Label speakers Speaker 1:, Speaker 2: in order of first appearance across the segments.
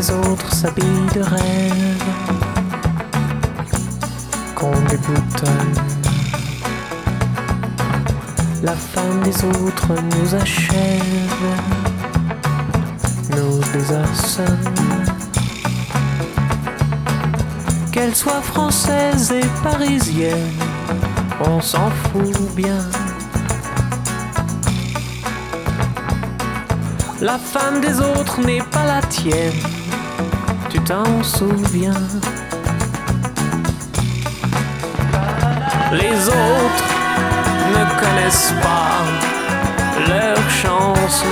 Speaker 1: des autres s'habille de rêve, qu'on déboutonne. La femme des autres nous achève, nous désarçonne. Qu'elle soit française et parisienne, on s'en fout bien. La femme des autres n'est pas la tienne, tu t'en souviens. Les autres ne connaissent pas leur chance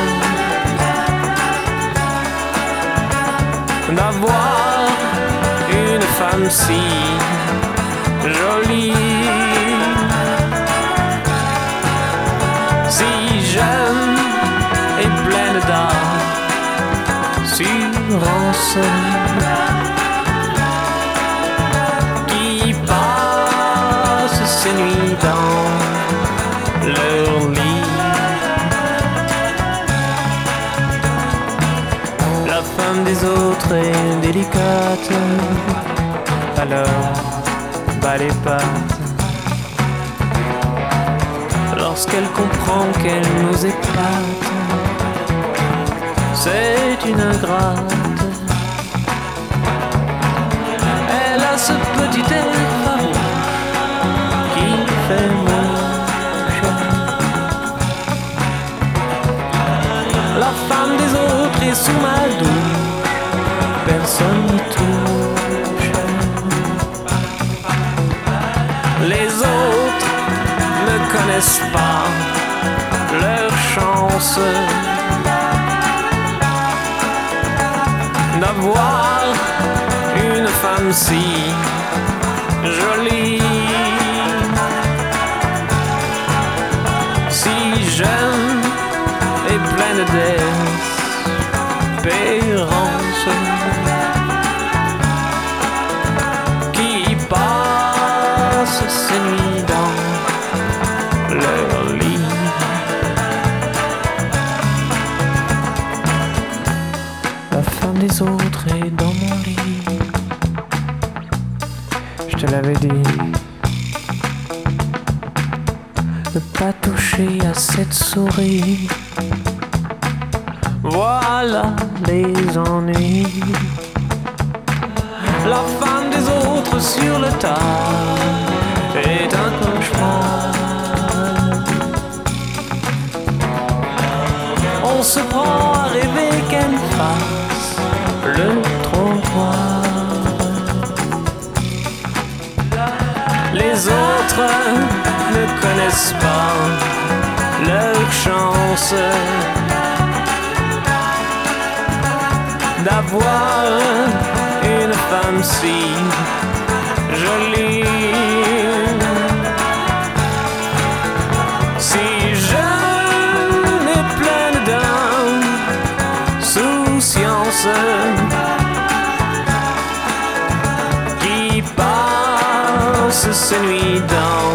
Speaker 1: d'avoir une femme si jolie, si jeune et pleine d'assurance, qui passe ses nuits dans leur lit. La femme des autres est délicate, alors bat les pattes lorsqu'elle comprend qu'elle nous épate. C'est une ingrate. Elle a ce petit air favori qui fait mouche. La femme des autres est sous ma douche, personne n'y touche. Les autres ne connaissent pas leur chance d'avoir une femme si jolie, si jeune et pleine d'espérance, qui passe ses nuits dans leur lit. La femme des autres est dans mon lit, je te l'avais dit. Ne pas toucher à cette souris, voilà les ennuis. La femme des autres sur le tas est un cauchemar. On se prend à rêver qu'elle fasse le trottoir. Les autres ne connaissent pas leur chance d'avoir une femme si jolie, si jeune et pleine d'insouciance, qui passe ses nuits dans